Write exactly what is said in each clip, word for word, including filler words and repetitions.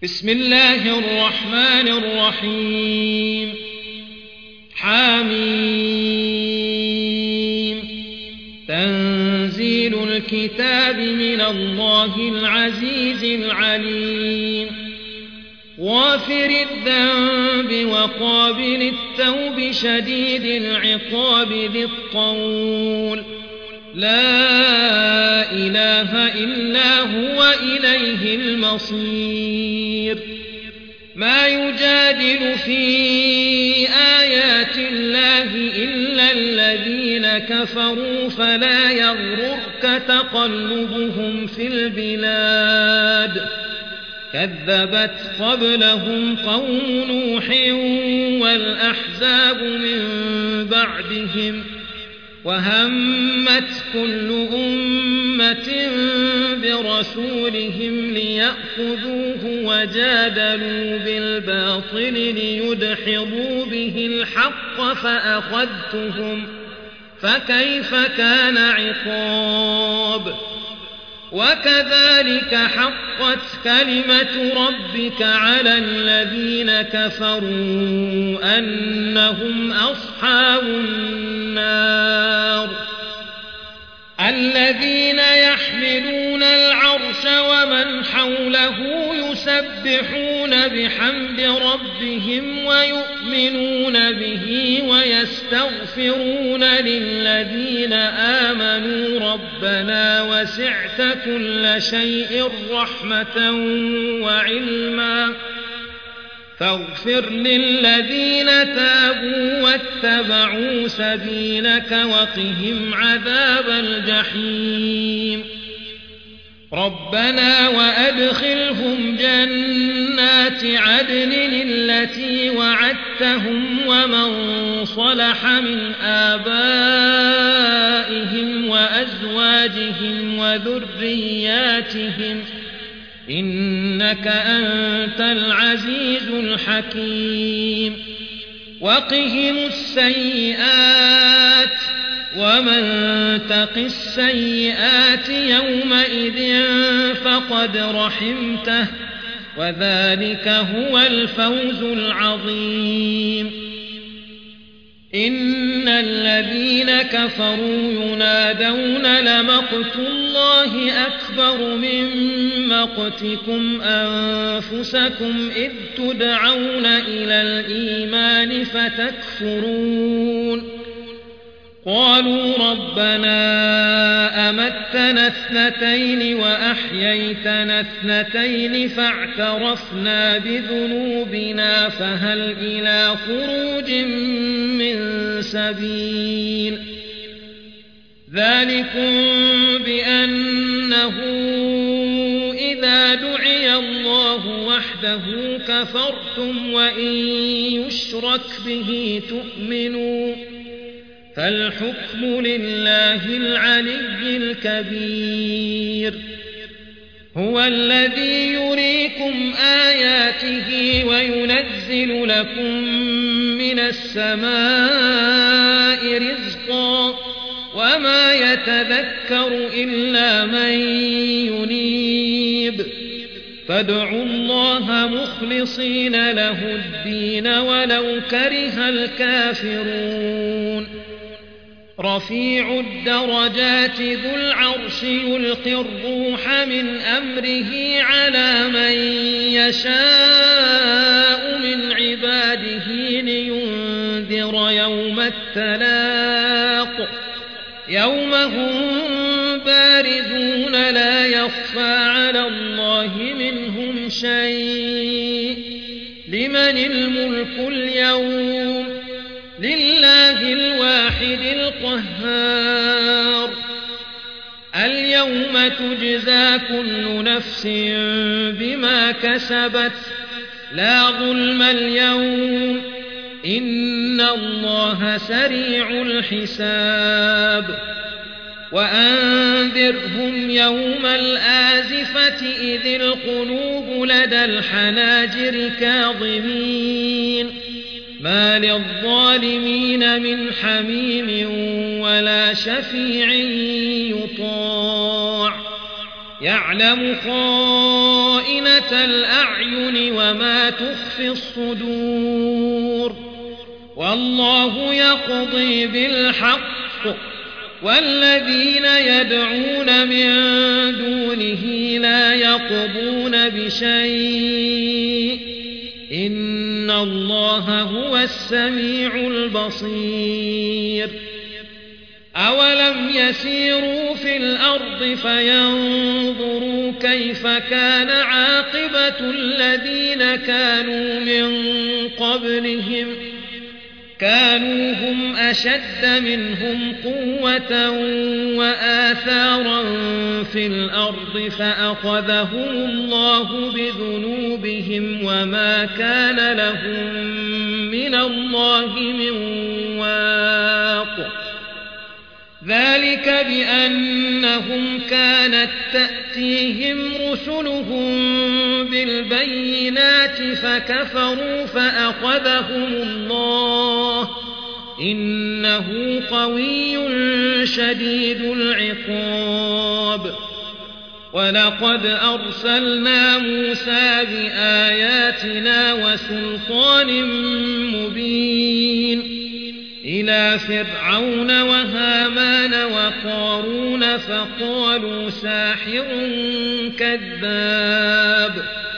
بسم الله الرحمن الرحيم حميم تنزيل الكتاب من الله العزيز العليم غافر الذنب وقابل التوب شديد العقاب ذي الطول لا إله إلا هو إليه المصير ما يجادل في آيات الله إلا الذين كفروا فلا يغررك تقلبهم في البلاد كذبت قبلهم قوم نوح والأحزاب من بعدهم وهمت كل أمة برسولهم ليأخذوه وجادلوا بالباطل ليدحضوا به الحق فأخذتهم فكيف كان عقاب وكذلك حقت كلمة ربك على الذين كفروا أنهم أصحاب النار الذين يحملون العرش ومن حوله يسبحون بحمد ربهم ويؤمنون به ويستغفرون للذين آمنوا ربنا وسعت كل شيء رحمة وعلما فاغفر للذين تابوا واتبعوا سبيلك وقهم عذاب الجحيم ربنا وأدخلهم جنات عدن التي وعدتهم ومن صلح من آبائهم وأزواجهم وذرياتهم إنك أنت العزيز الحكيم وقهم السيئات ومن تق السيئات يومئذ فقد رحمته وذلك هو الفوز العظيم إن الذين كفروا ينادون لمقت الله أكبر من مقتكم أنفسكم إذ تدعون إلى الإيمان فتكفرون قالوا ربنا أمتنا اثنتين وأحييتنا اثنتين فاعترفنا بذنوبنا فهل إلى خروج من سبيل ذلكم بأنه إذا دعي الله وحده كفرتم وإن يشرك به تؤمنوا فالحكم لله العلي الكبير هو الذي يريكم آياته وينزل لكم من السماء رزقا وما يتذكر إلا من ينيب فادعوا الله مخلصين له الدين ولو كره الكافرون رفيع الدرجات ذو العرش يلقي الروح من أمره على من يشاء من عباده لينذر يوم التلاق يوم هم بارزون لا يخفى على الله منهم شيء لمن الملك اليوم لله الواحد القهار اليوم تجزى كل نفس بما كسبت لا ظلم اليوم إن الله سريع الحساب وأنذرهم يوم الآزفة إذ القلوب لدى الحناجر كاظمين ما للظالمين من حميم ولا شفيع يطاع يعلم خائنة الأعين وما تخفي الصدور والله يقضي بالحق والذين يدعون من دونه لا يقضون بشيء إن الله هو السميع البصير أولم يسيروا في الأرض فينظروا كيف كان عاقبة الذين كانوا من قبلهم كانوا هم أشد منهم قوة وآثارا في الأرض فأخذهم الله بذنوبهم وما كان لهم من الله من واق ذلك بأنهم كانت تأتيهم رسلهم بالبينات فكفروا فأخذهم الله إنه قوي شديد العقاب ولقد أرسلنا موسى بآياتنا وسلطان مبين إلى فرعون وهامان وقارون فقالوا ساحر كذاب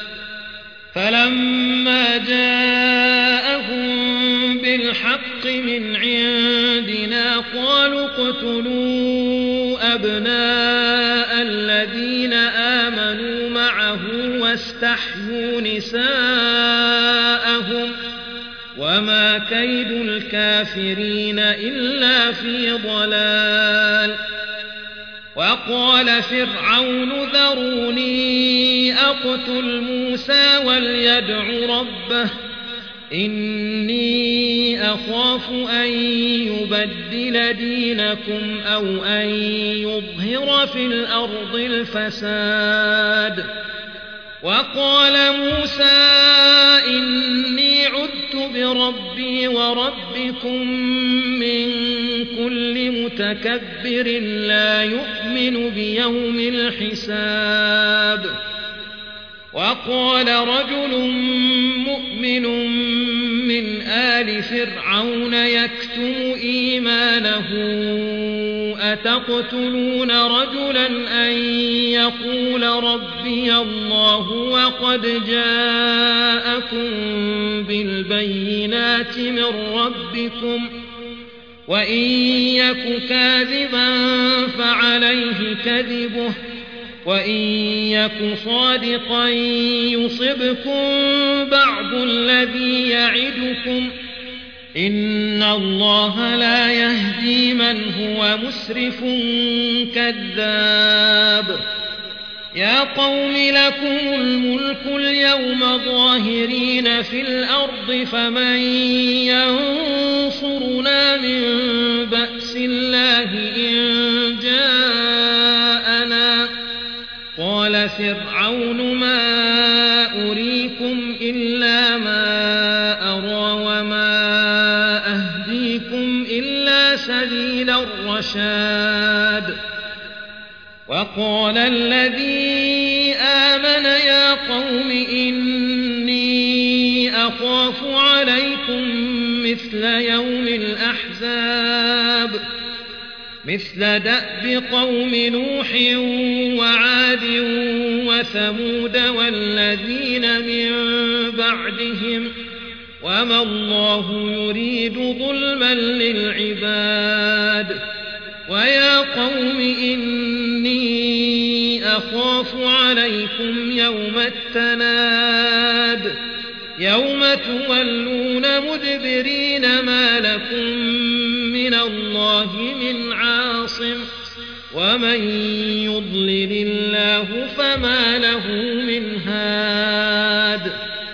فلما جاءهم بالحق من عندنا قالوا اقتلوا أبناء الذين آمنوا معه واستحيوا نساءهم وما كيد الكافرين إلا في ضلال وقال فرعون ذروني أقتل موسى وليدع ربه إني أخاف أن يبدل دينكم أو أن يظهر في الأرض الفساد وقال موسى إني عذت بربي وربكم من كل متكبر لا يؤمن بيوم الحساب وقال رجل مؤمن من آل فرعون يكتم إيمانه أتقتلون رجلا أن يقول ربي الله وقد جاءكم بالبينات من ربكم وإن يك كاذبا فعليه كذبه وإن يك صادقا يصبكم بعض الذي يعدكم إن الله لا يهدي من هو مسرف كذاب يا قوم لكم الملك اليوم ظاهرين في الأرض فمن ينصرنا من بأس الله إن جاءنا قال فرعون ما أريكم إلا ما أرى وما أهديكم إلا سبيل الرشاد وقال الذي آمن يا قوم إني أخاف عليكم مثل يوم الأحزاب مثل دأب قوم نوح وعاد وثمود والذين من بعدهم وما الله يريد ظلما للعباد ويا قوم إني أخاف عليكم يوم التناد يوم تولون مدبرين ما لكم من الله من عاصم ومن يضلل الله فما له من هاد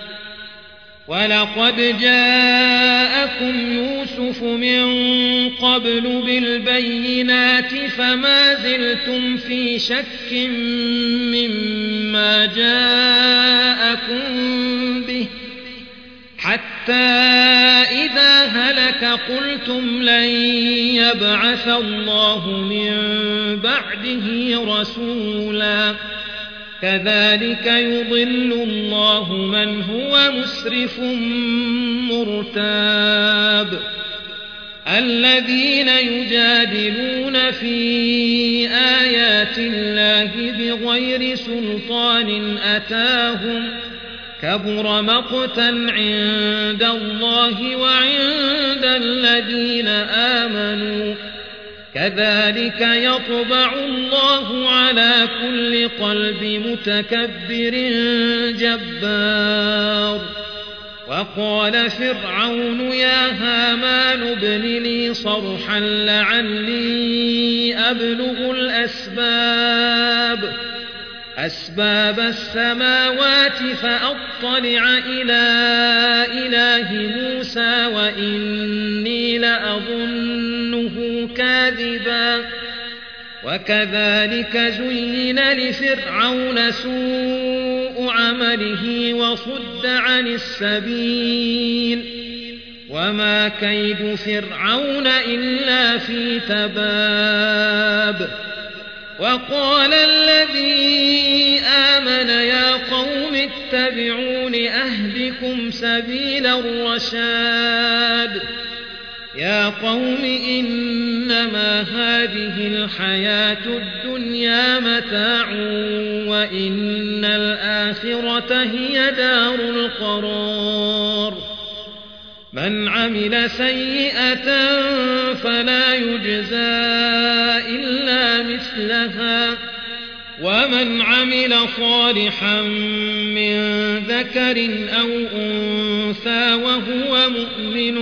ولقد جاءكم يوسف من قبل بالبينات فما زلتم في شك مما جاءكم به حتى إذا هلك قلتم لن يبعث الله من بعده رسولا كذلك يضل الله من هو مسرف مرتاب الذين يجادلون في آيات الله بغير سلطان أتاهم كبر مقتا عند الله وعند الذين آمنوا كذلك يطبع الله على كل قلب متكبر جبار وقال فرعون يا هامان ابن لي صرحا لعلي أبلغ الأسباب أسباب السماوات فأطلع إلى إله موسى وإني لأظنه كاذبا وكذلك زين لفرعون سوء عمله وصد عن السبيل وما كيد فرعون إلا في تباب وقال الذي آمن يا قوم اتبعون أهدكم سبيل الرشاد يا قوم إنما هذه الحياة الدنيا متاع وإن الآخرة هي دار القرار من عمل سيئة فلا يجزى إلا مثلها ومن عمل صالحا من ذكر أو أنثى وهو مؤمن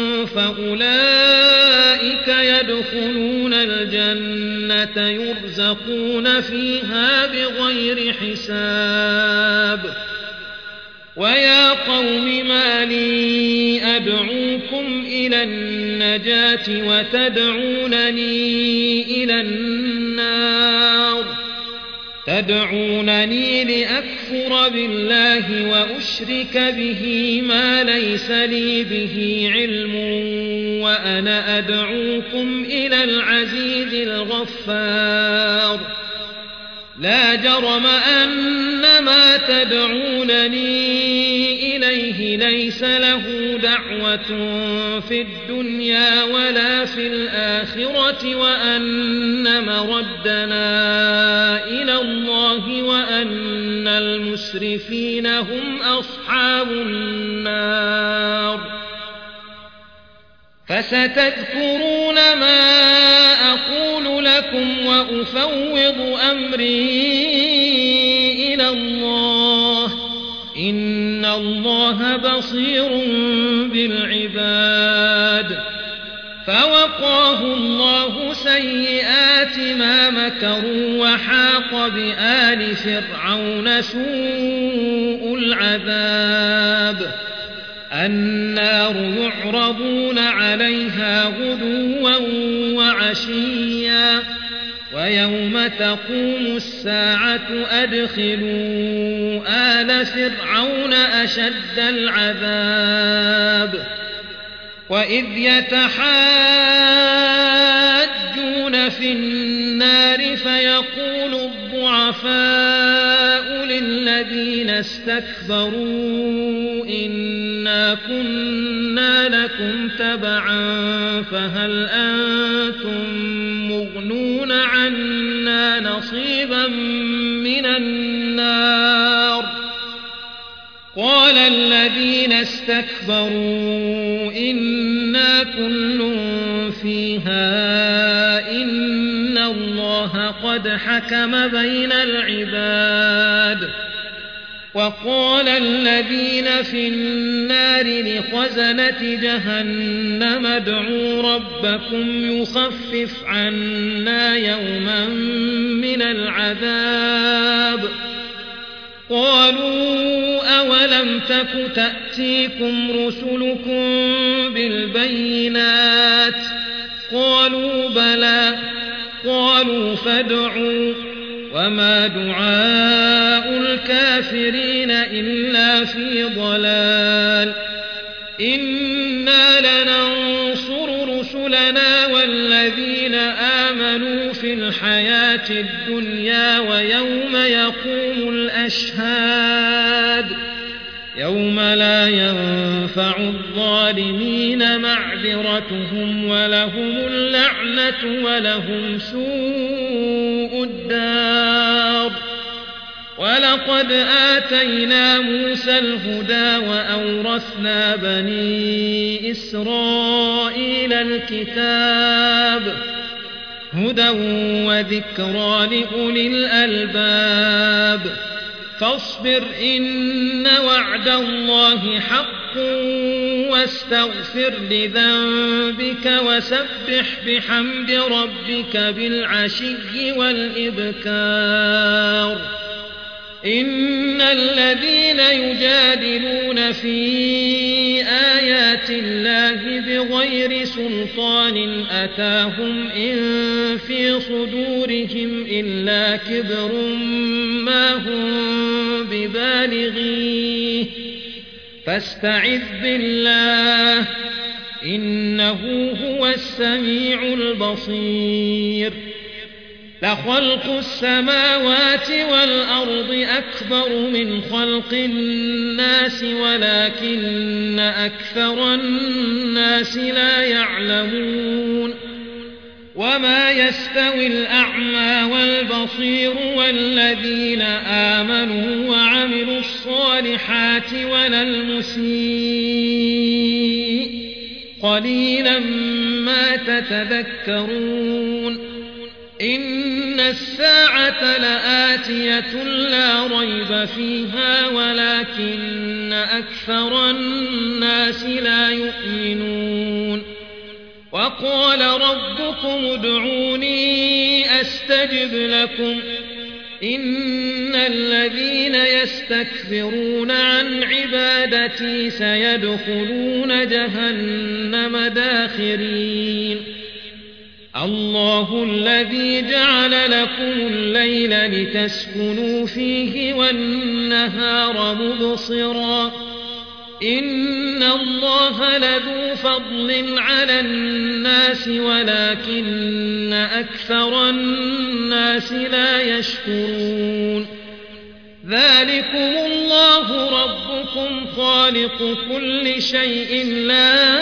فأولئك يدخلون الجنة يرزقون فيها بغير حساب ويا قوم ما لي أدعوكم إلى النجاة وتدعونني إلى النار تدعونني لأكفر بالله وأشرك به ما ليس لي به علم وأنا أدعوكم إلى العزيز الغفار لا جرم أن ما تدعونني إليه ليس له دعوة في الدنيا ولا في الآخرة وأن مردنا إلى الله وأن المسرفين هم أصحاب النار فستذكرون ما أقول لكم وأفوض أمري إلى الله إن الله بصير بالعباد فوقاه الله سيئات ما مكروا وحاق بآل فرعون سوء العذاب النار يعرضون عليها غدوا وعشيا ويوم تقوم الساعة أدخلوا آل فرعون أشد العذاب وإذ يتحاجون في النار فيقول الضعفاء للذين استكبروا إنا كنا لكم تبعا فهل أنتم مغنون عنا نصيبا من النار قال الذين استكبروا إنا كل فيها إن الله قد حكم بين العباد وقال الذين في النار لخزنة جهنم ادعوا ربكم يخفف عنا يوما من العذاب قالوا أولم تك تأتيكم رسلكم بالبينات قالوا بلى قالوا فادعوا وما دعاء الكافرين إلا في ضلال إنا لننصر رسلنا والذين آمنوا في الحياة الدنيا ويوم يقوم الأشهاد يوم لا ينفع الظالمين معذرتهم ولهم اللعنة ولهم سوء الدار. ولقد آتينا موسى الهدى وأورثنا بني إسرائيل الكتاب هدى وذكرى لأولي الألباب. فاصبر إن وعد الله حق واستغفر لذنبك وسبح بحمد ربك بالعشي والإبكار. إن الذين يجادلون في آيات الله بغير سلطان أتاهم إن في صدورهم إلا كبر ما هم ببالغيه فاستعذ بالله إنه هو السميع البصير. لخلق السماوات والأرض أكبر من خلق الناس ولكن أكثر الناس لا يعلمون. وما يستوي الأعمى والبصير والذين آمنوا وعملوا الصالحات ولا المسيء قليلا ما تتذكرون. إن الساعة لآتية لا ريب فيها ولكن أكثر الناس لا يؤمنون. وقال ربكم ادعوني أستجب لكم إن الذين يستكبرون عن عبادتي سيدخلون جهنم داخرين. الله الذي جعل لكم الليل لتسكنوا فيه والنهار مبصرا إن الله لذو فضل على الناس ولكن أكثر الناس لا يشكرون. ذلكم الله ربكم خالق كل شيء لا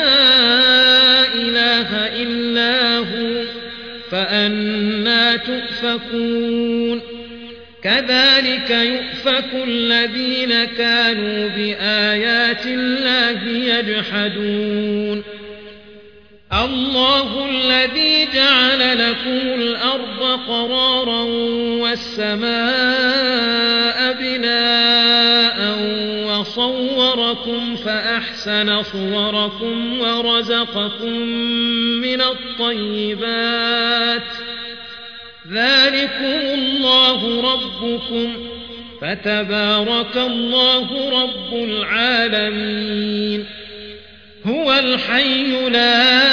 إله إلا هو فأنى تؤفكون. كذلك يؤفك الذين كانوا بآيات الله يجحدون. الله الذي جعل لكم الأرض قرارا والسماء بناء وصوركم فأحسن صوركم ورزقكم من الطيبات ذلكم الله ربكم فتبارك الله رب العالمين. هو الحي لا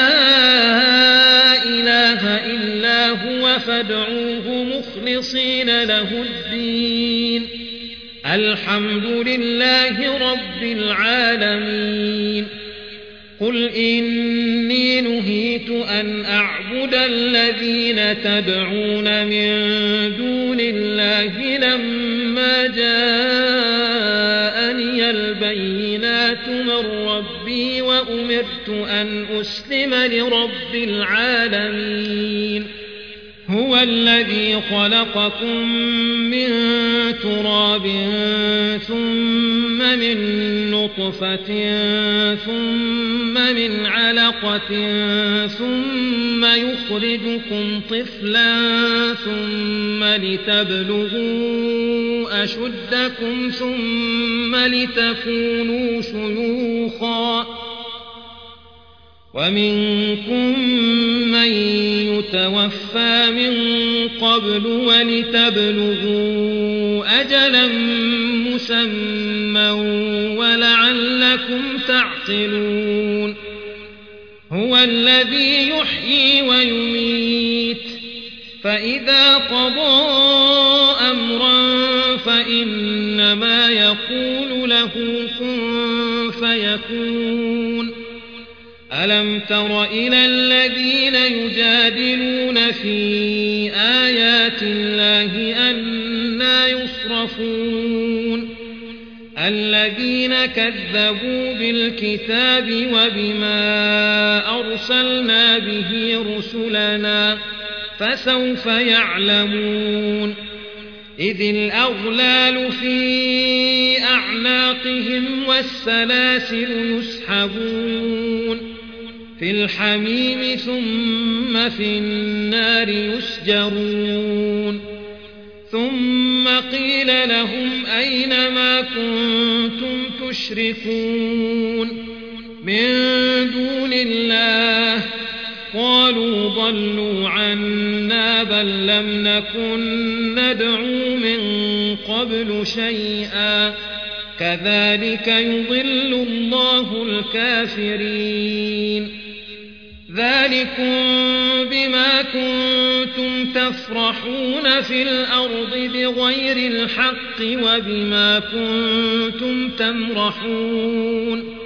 إله إلا هو فادعوه مخلصين له الدين الحمد لله رب العالمين. قل إني نهيت أن أعبد الذين تدعون من دون الله لما جاءني البينات من ربي وأمرت أن أسلم لرب العالمين. هو الذي خلقكم من تراب ثم من نطفة ثم من علقة ثم يخرجكم طفلا ثم لتبلغوا أشدكم ثم لتكونوا شيوخا ومنكم من يتوفى من قبل ولتبلغوا أجلا مسمى ولعلكم تعقلون. هو الذي يحيي ويميت فإذا قضى أمرا فإنما يقول له كن فيكون. ألم تر إلى الذين يجادلون في آيات الله أنى يصرفون الذين كذبوا بالكتاب وبما أرسلنا به رسلنا فسوف يعلمون إذ الأغلال في أعناقهم والسلاسل يسحبون في الحميم ثم في النار يسجرون ثم قيل لهم أين ما كنتم تشركون من دون الله قالوا ضلوا عنا بل لم نكن ندعو من قبل شيئا كذلك يضل الله الكافرين ذلكم بما كنتم تفرحون في الأرض بغير الحق وبما كنتم تمرحون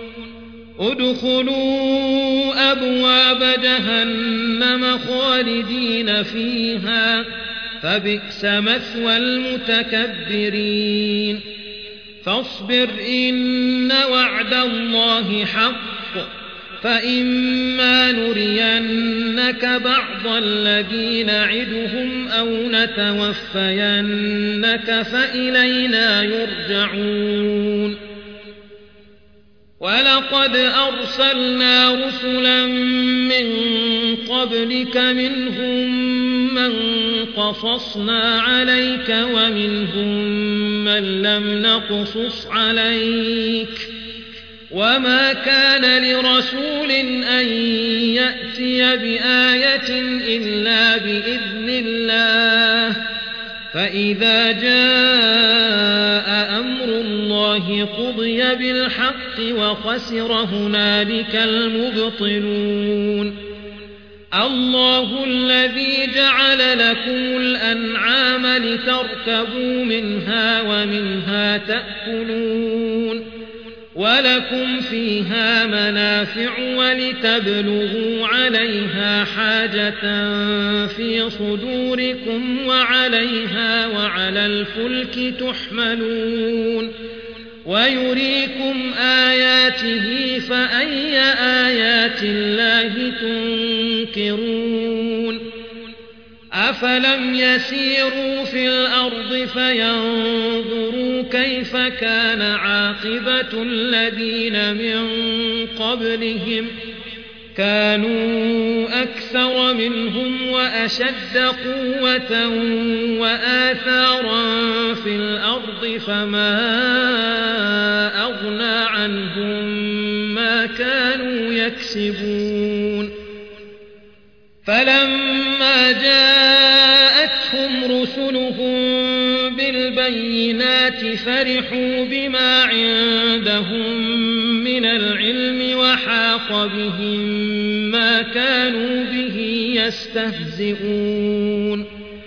ادخلوا أبواب جهنم خالدين فيها فبئس مثوى المتكبرين فاصبر إن وعد الله حق فإما نرينك بعض الذي نعدهم أو نتوفينك فإلينا يرجعون ولقد أرسلنا رسلا من قبلك منهم من قصصنا عليك ومنهم من لم نقصص عليك وما كان لرسول أن يأتي بآية إلا بإذن الله فإذا جاء أمر الله قضي بالحق وخسر هنالك المبطلون الله الذي جعل لكم الأنعام لتركبوا منها ومنها تأكلون ولكم فيها منافع ولتبلغوا عليها حاجة في صدوركم وعليها وعلى الفلك تحملون ويريكم آياته فأي آيات الله تنكرون أفلم يسيروا في الأرض فينظروا كيف كان عاقبة الذين من قبلهم كانوا أكثر منهم وأشد قوة وآثارا في الأرض فما أغنى عنهم ما كانوا يكسبون فلما جاءتهم رسلهم بالبينات فرحوا بما عندهم من العلم وحاق بهم ما كانوا به يستهزئون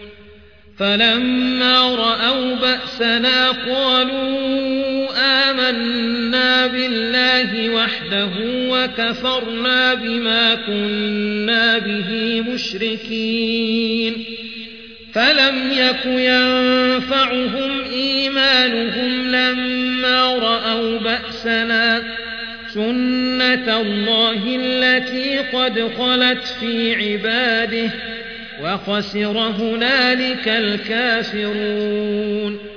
فلما رأوا بأسنا قالوا آمنا بالله وحده وكفرنا بما كنا به مشركين فلم يك ينفعهم إيمانهم لما رأوا بأسنا سنة الله التي قد خلت في عباده وخسر هنالك الكافرون